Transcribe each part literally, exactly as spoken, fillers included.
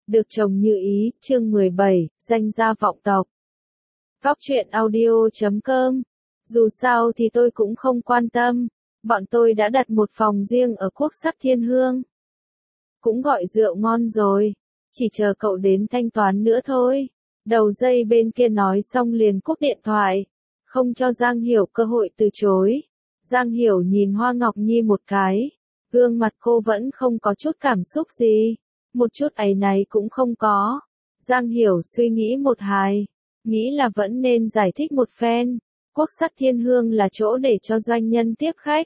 Được chồng như ý, chương mười bảy, danh gia vọng tộc. Góc truyện audio chấm com. Dù sao thì tôi cũng không quan tâm, bọn tôi đã đặt một phòng riêng ở Quốc sắc Thiên Hương. Cũng gọi rượu ngon rồi, chỉ chờ cậu đến thanh toán nữa thôi. Đầu dây bên kia nói xong liền cúp điện thoại, không cho Giang Hiểu cơ hội từ chối. Giang Hiểu nhìn Hoa Ngọc Nhi một cái, gương mặt cô vẫn không có chút cảm xúc gì, một chút áy náy cũng không có. Giang Hiểu suy nghĩ một hài, nghĩ là vẫn nên giải thích một phen. Quốc sắc Thiên Hương là chỗ để cho doanh nhân tiếp khách,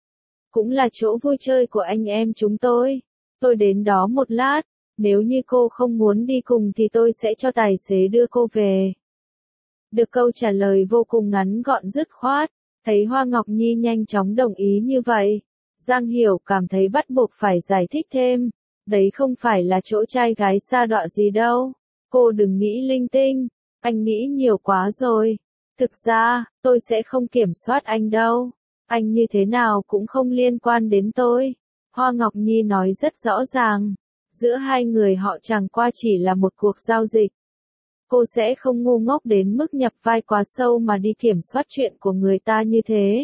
cũng là chỗ vui chơi của anh em chúng tôi. Tôi đến đó một lát, nếu như cô không muốn đi cùng thì tôi sẽ cho tài xế đưa cô về. Được câu trả lời vô cùng ngắn gọn dứt khoát, thấy Hoa Ngọc Nhi nhanh chóng đồng ý như vậy, Giang Hiểu cảm thấy bắt buộc phải giải thích thêm, đấy không phải là chỗ trai gái sa đọa gì đâu, cô đừng nghĩ linh tinh, anh nghĩ nhiều quá rồi. Thực ra, tôi sẽ không kiểm soát anh đâu, anh như thế nào cũng không liên quan đến tôi. Hoa Ngọc Nhi nói rất rõ ràng, giữa hai người họ chẳng qua chỉ là một cuộc giao dịch. Cô sẽ không ngu ngốc đến mức nhập vai quá sâu mà đi kiểm soát chuyện của người ta như thế.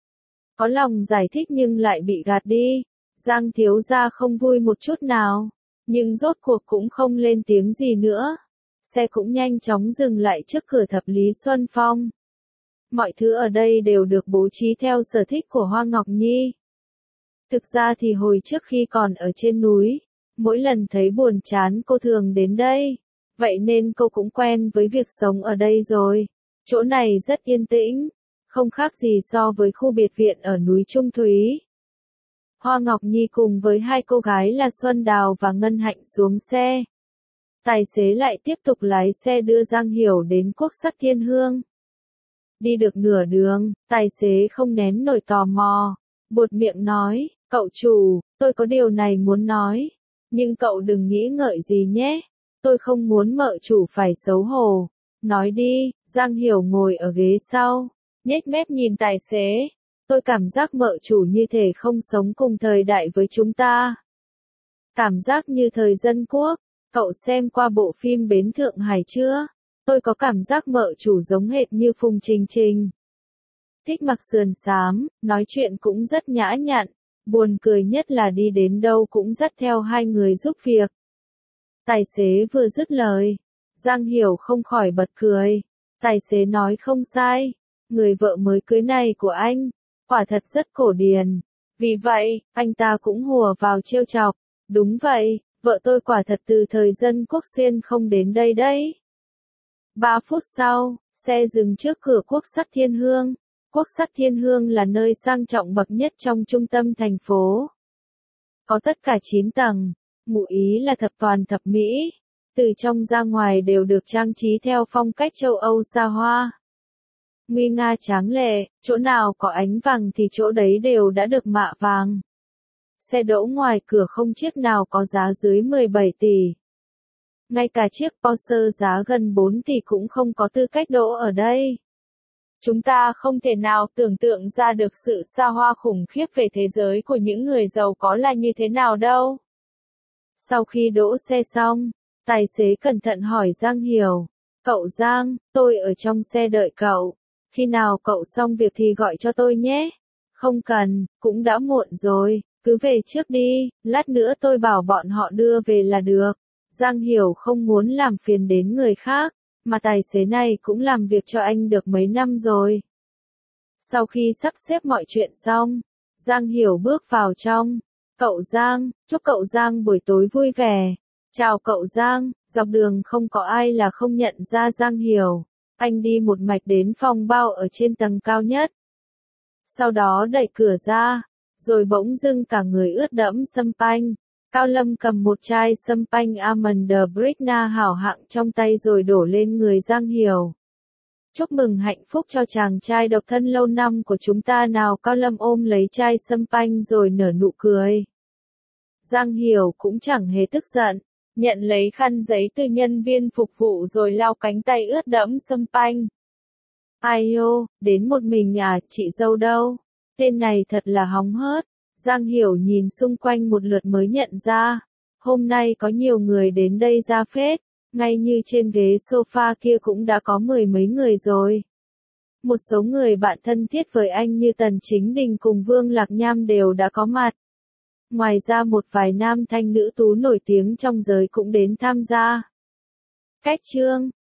Có lòng giải thích nhưng lại bị gạt đi, Giang thiếu gia không vui một chút nào, nhưng rốt cuộc cũng không lên tiếng gì nữa. Xe cũng nhanh chóng dừng lại trước cửa thập Lý Xuân Phong. Mọi thứ ở đây đều được bố trí theo sở thích của Hoa Ngọc Nhi. Thực ra thì hồi trước khi còn ở trên núi, mỗi lần thấy buồn chán cô thường đến đây, vậy nên cô cũng quen với việc sống ở đây rồi. Chỗ này rất yên tĩnh, không khác gì so với khu biệt viện ở núi Trung Thúy. Hoa Ngọc Nhi cùng với hai cô gái là Xuân Đào và Ngân Hạnh xuống xe. Tài xế lại tiếp tục lái xe đưa Giang Hiểu đến Quốc sắc Thiên Hương. Đi được nửa đường, tài xế không nén nổi tò mò, buột miệng nói, cậu chủ, tôi có điều này muốn nói, nhưng cậu đừng nghĩ ngợi gì nhé, tôi không muốn mợ chủ phải xấu hổ. Nói đi. Giang Hiểu ngồi ở ghế sau, nhếch mép nhìn tài xế, tôi cảm giác mợ chủ như thể không sống cùng thời đại với chúng ta. Cảm giác như thời dân quốc. Cậu xem qua bộ phim Bến Thượng Hải chưa? Tôi có cảm giác mợ chủ giống hệt như Phùng Trình Trình. Thích mặc sườn xám, nói chuyện cũng rất nhã nhặn, buồn cười nhất là đi đến đâu cũng dắt theo hai người giúp việc. Tài xế vừa dứt lời, Giang Hiểu không khỏi bật cười. Tài xế nói không sai, người vợ mới cưới này của anh, quả thật rất cổ điển. Vì vậy, anh ta cũng hùa vào trêu chọc. Đúng vậy. Vợ tôi quả thật từ thời dân quốc xuyên không đến đây đấy. Ba phút sau, xe dừng trước cửa Quốc sắc Thiên Hương. Quốc sắc Thiên Hương là nơi sang trọng bậc nhất trong trung tâm thành phố. Có tất cả chín tầng, ngụ ý là thập toàn thập mỹ. Từ trong ra ngoài đều được trang trí theo phong cách châu Âu xa hoa. Nguy nga tráng lệ, chỗ nào có ánh vàng thì chỗ đấy đều đã được mạ vàng. Xe đỗ ngoài cửa không chiếc nào có giá dưới mười bảy tỷ. Ngay cả chiếc Porsche giá gần bốn tỷ cũng không có tư cách đỗ ở đây. Chúng ta không thể nào tưởng tượng ra được sự xa hoa khủng khiếp về thế giới của những người giàu có là như thế nào đâu. Sau khi đỗ xe xong, tài xế cẩn thận hỏi Giang Hiểu, cậu Giang, tôi ở trong xe đợi cậu, khi nào cậu xong việc thì gọi cho tôi nhé. Không cần, cũng đã muộn rồi. Cứ về trước đi, lát nữa tôi bảo bọn họ đưa về là được. Giang Hiểu không muốn làm phiền đến người khác, mà tài xế này cũng làm việc cho anh được mấy năm rồi. Sau khi sắp xếp mọi chuyện xong, Giang Hiểu bước vào trong. Cậu Giang, chúc cậu Giang buổi tối vui vẻ. Chào cậu Giang, dọc đường không có ai là không nhận ra Giang Hiểu. Anh đi một mạch đến phòng bao ở trên tầng cao nhất. Sau đó đẩy cửa ra. Rồi bỗng dưng cả người ướt đẫm sâm panh. Cao Lâm cầm một chai sâm panh Almond Brigna hảo hạng trong tay rồi đổ lên người Giang Hiểu. Chúc mừng hạnh phúc cho chàng trai độc thân lâu năm của chúng ta nào. Cao Lâm ôm lấy chai sâm panh rồi nở nụ cười. Giang Hiểu cũng chẳng hề tức giận, nhận lấy khăn giấy từ nhân viên phục vụ rồi lau cánh tay ướt đẫm sâm panh. Ai ô, đến một mình à, chị dâu đâu? Tên này thật là hóng hớt. Giang Hiểu nhìn xung quanh một lượt mới nhận ra, Hôm nay có nhiều người đến đây ra phết, ngay như trên ghế sofa kia cũng đã có mười mấy người rồi. Một số người bạn thân thiết với anh như Tần Chính Đình cùng Vương Lạc Nham đều đã có mặt. Ngoài ra một vài nam thanh nữ tú nổi tiếng trong giới cũng đến tham gia. Cách chương